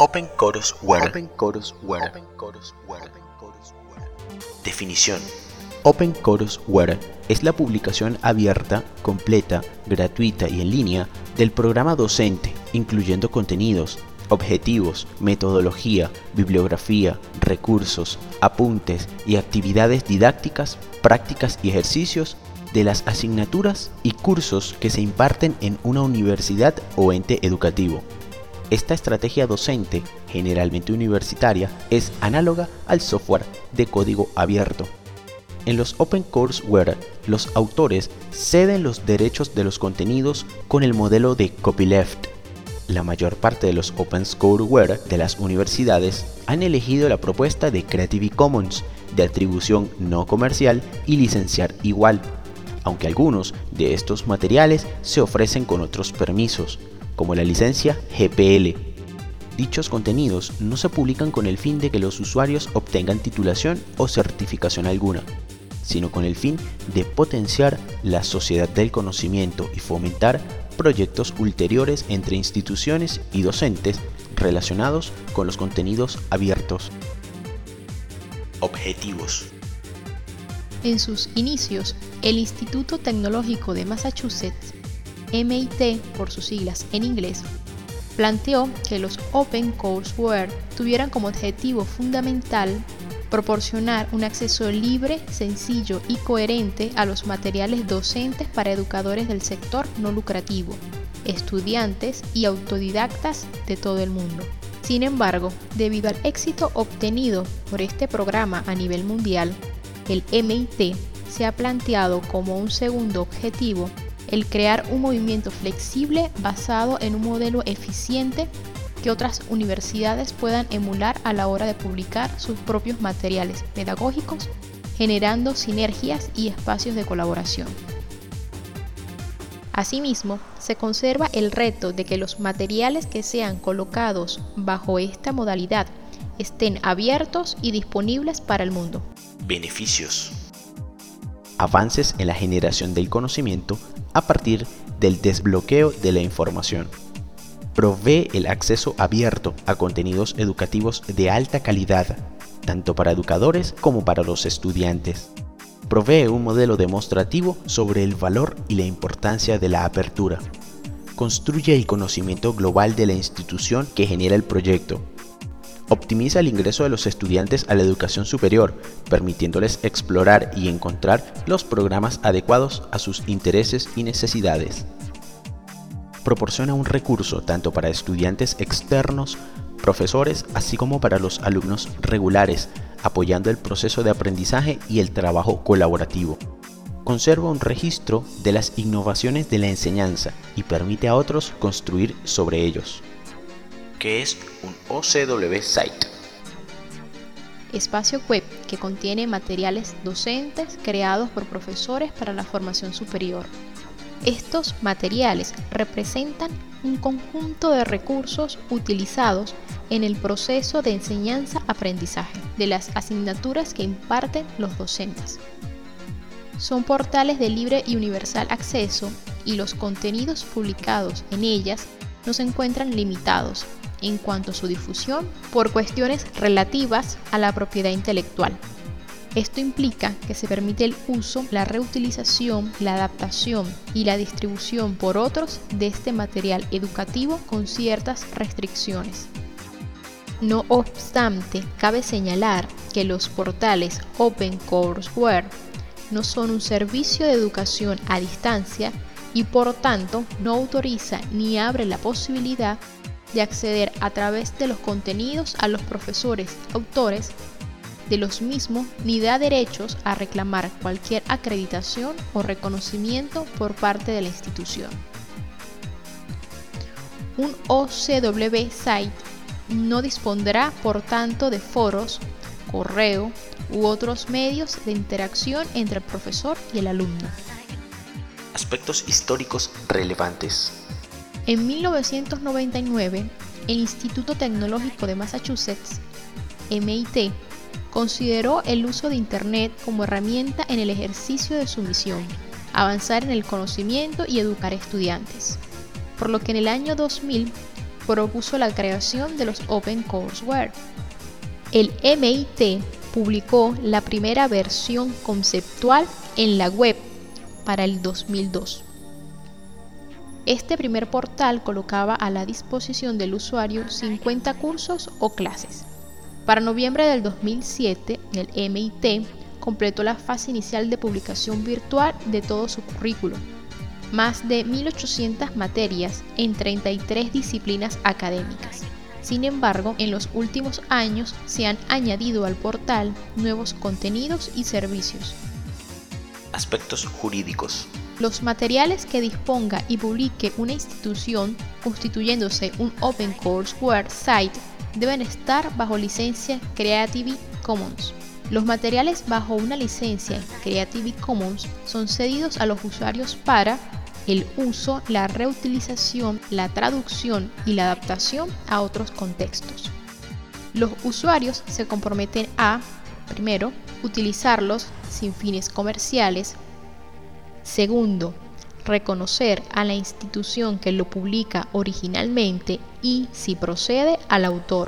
OpenCourseWare. Definición. OpenCourseWare es la publicación abierta, completa, gratuita y en línea del programa docente, incluyendo contenidos, objetivos, metodología, bibliografía, recursos, apuntes y actividades didácticas, prácticas y ejercicios de las asignaturas y cursos que se imparten en una universidad o ente educativo. Esta estrategia docente, generalmente universitaria, es análoga al software de código abierto. En los OpenCourseWare, los autores ceden los derechos de los contenidos con el modelo de copyleft. La mayor parte de los OpenCourseWare de las universidades han elegido la propuesta de Creative Commons, de atribución no comercial y licenciar igual, aunque algunos de estos materiales se ofrecen con otros permisos, como la licencia GPL. Dichos contenidos no se publican con el fin de que los usuarios obtengan titulación o certificación alguna, sino con el fin de potenciar la sociedad del conocimiento y fomentar proyectos ulteriores entre instituciones y docentes relacionados con los contenidos abiertos. Objetivos. En sus inicios, el Instituto Tecnológico de Massachusetts, MIT por sus siglas en inglés, planteó que los OpenCourseWare tuvieran como objetivo fundamental proporcionar un acceso libre, sencillo y coherente a los materiales docentes para educadores del sector no lucrativo, estudiantes y autodidactas de todo el mundo. Sin embargo, debido al éxito obtenido por este programa a nivel mundial, el MIT se ha planteado como un segundo objetivo el crear un movimiento flexible basado en un modelo eficiente que otras universidades puedan emular a la hora de publicar sus propios materiales pedagógicos, generando sinergias y espacios de colaboración. Asimismo, se conserva el reto de que los materiales que sean colocados bajo esta modalidad estén abiertos y disponibles para el mundo. Beneficios. Avances en la generación del conocimiento a partir del desbloqueo de la información. Provee el acceso abierto a contenidos educativos de alta calidad, tanto para educadores como para los estudiantes. Provee un modelo demostrativo sobre el valor y la importancia de la apertura. Construye el conocimiento global de la institución que genera el proyecto. Optimiza el ingreso de los estudiantes a la educación superior, permitiéndoles explorar y encontrar los programas adecuados a sus intereses y necesidades. Proporciona un recurso tanto para estudiantes externos, profesores, así como para los alumnos regulares, apoyando el proceso de aprendizaje y el trabajo colaborativo. Conserva un registro de las innovaciones de la enseñanza y permite a otros construir sobre ellos. ¿Qué es un OCW Site? Espacio web que contiene materiales docentes creados por profesores para la formación superior. Estos materiales representan un conjunto de recursos utilizados en el proceso de enseñanza-aprendizaje de las asignaturas que imparten los docentes. Son portales de libre y universal acceso y los contenidos publicados en ellas no se encuentran limitados en cuanto a su difusión por cuestiones relativas a la propiedad intelectual. Esto implica que se permite el uso, la reutilización, la adaptación y la distribución por otros de este material educativo con ciertas restricciones. No obstante, cabe señalar que los portales OpenCourseWare no son un servicio de educación a distancia y por tanto no autoriza ni abre la posibilidad de acceder a través de los contenidos a los profesores autores de los mismos ni da derechos a reclamar cualquier acreditación o reconocimiento por parte de la institución. Un OCW Site no dispondrá por tanto de foros, correo u otros medios de interacción entre el profesor y el alumno. Aspectos históricos relevantes. En 1999, el Instituto Tecnológico de Massachusetts, MIT, consideró el uso de Internet como herramienta en el ejercicio de su misión, avanzar en el conocimiento y educar estudiantes, por lo que en el año 2000 propuso la creación de los OpenCourseware. El MIT publicó la primera versión conceptual en la web para el 2002. Este primer portal colocaba a la disposición del usuario 50 cursos o clases. Para noviembre del 2007, el MIT completó la fase inicial de publicación virtual de todo su currículo. Más de 1.800 materias en 33 disciplinas académicas. Sin embargo, en los últimos años se han añadido al portal nuevos contenidos y servicios. Aspectos jurídicos. Los materiales que disponga y publique una institución constituyéndose un OpenCourseware site deben estar bajo licencia Creative Commons. Los materiales bajo una licencia Creative Commons son cedidos a los usuarios para el uso, la reutilización, la traducción y la adaptación a otros contextos. Los usuarios se comprometen a, primero, utilizarlos sin fines comerciales. Segundo, reconocer a la institución que lo publica originalmente y, si procede, al autor.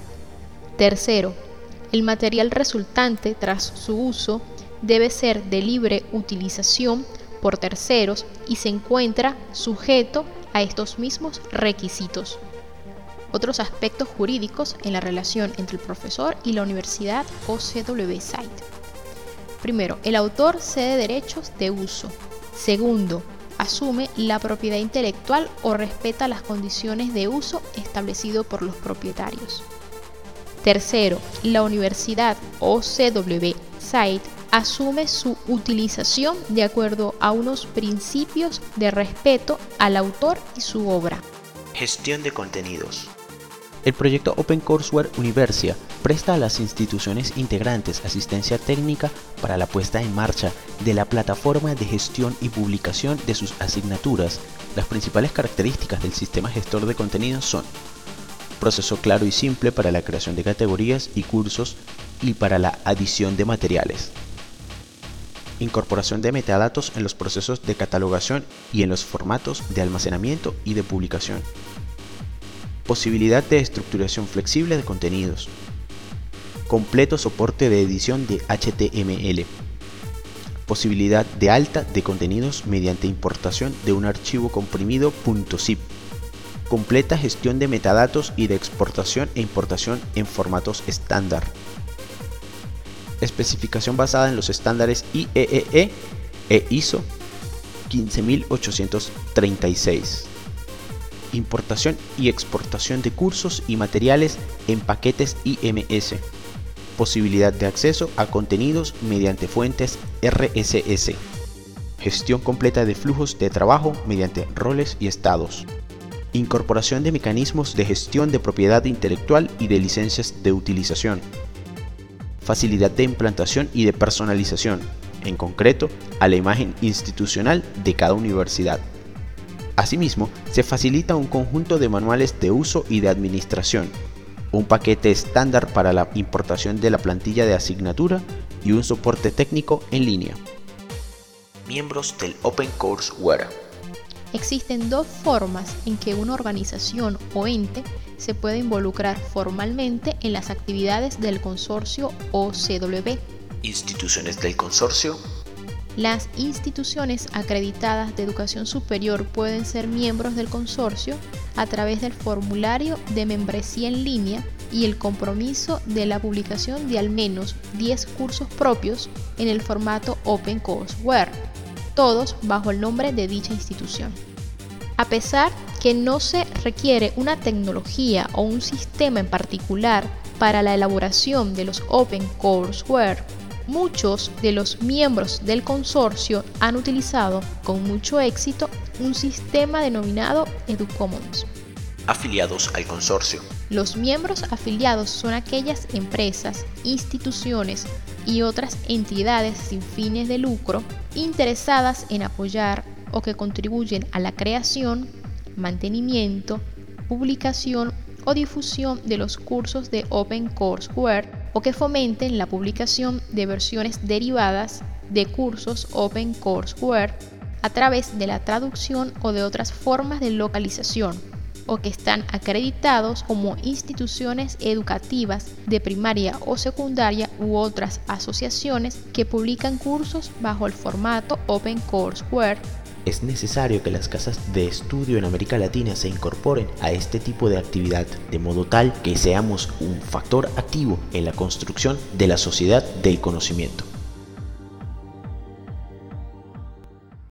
Tercero, el material resultante tras su uso debe ser de libre utilización por terceros y se encuentra sujeto a estos mismos requisitos. Otros aspectos jurídicos en la relación entre el profesor y la universidad o CW Site. Primero, el autor cede derechos de uso. Segundo, asume la propiedad intelectual o respeta las condiciones de uso establecido por los propietarios. Tercero, la universidad o CW Site asume su utilización de acuerdo a unos principios de respeto al autor y su obra. Gestión de contenidos. El proyecto OpenCourseware Universia presta a las instituciones integrantes asistencia técnica para la puesta en marcha de la plataforma de gestión y publicación de sus asignaturas. Las principales características del sistema gestor de contenidos son: proceso claro y simple para la creación de categorías y cursos y para la adición de materiales. Incorporación de metadatos en los procesos de catalogación y en los formatos de almacenamiento y de publicación. Posibilidad de estructuración flexible de contenidos. Completo soporte de edición de HTML. Posibilidad de alta de contenidos mediante importación de un archivo comprimido .zip. Completa gestión de metadatos y de exportación e importación en formatos estándar. Especificación basada en los estándares IEEE e ISO 15836. Importación y exportación de cursos y materiales en paquetes IMS. Posibilidad de acceso a contenidos mediante fuentes RSS. Gestión completa de flujos de trabajo mediante roles y estados. Incorporación de mecanismos de gestión de propiedad intelectual y de licencias de utilización. Facilidad de implantación y de personalización, en concreto, a la imagen institucional de cada universidad. Asimismo, se facilita un conjunto de manuales de uso y de administración, un paquete estándar para la importación de la plantilla de asignatura y un soporte técnico en línea. Miembros del OpenCourseware. Existen dos formas en que una organización o ente se puede involucrar formalmente en las actividades del consorcio o CW. Instituciones del consorcio. Las instituciones acreditadas de educación superior pueden ser miembros del consorcio a través del formulario de membresía en línea y el compromiso de la publicación de al menos 10 cursos propios en el formato OpenCourseware, todos bajo el nombre de dicha institución. A pesar que no se requiere una tecnología o un sistema en particular para la elaboración de los OpenCourseware, muchos de los miembros del consorcio han utilizado con mucho éxito un sistema denominado EduCommons. Afiliados al consorcio. Los miembros afiliados son aquellas empresas, instituciones y otras entidades sin fines de lucro interesadas en apoyar o que contribuyen a la creación, mantenimiento, publicación o difusión de los cursos de OpenCourseware o que fomenten la publicación de versiones derivadas de cursos OpenCourseware a través de la traducción o de otras formas de localización, o que están acreditados como instituciones educativas de primaria o secundaria u otras asociaciones que publican cursos bajo el formato OpenCourseWare. Es necesario que las casas de estudio en América Latina se incorporen a este tipo de actividad, de modo tal que seamos un factor activo en la construcción de la sociedad del conocimiento.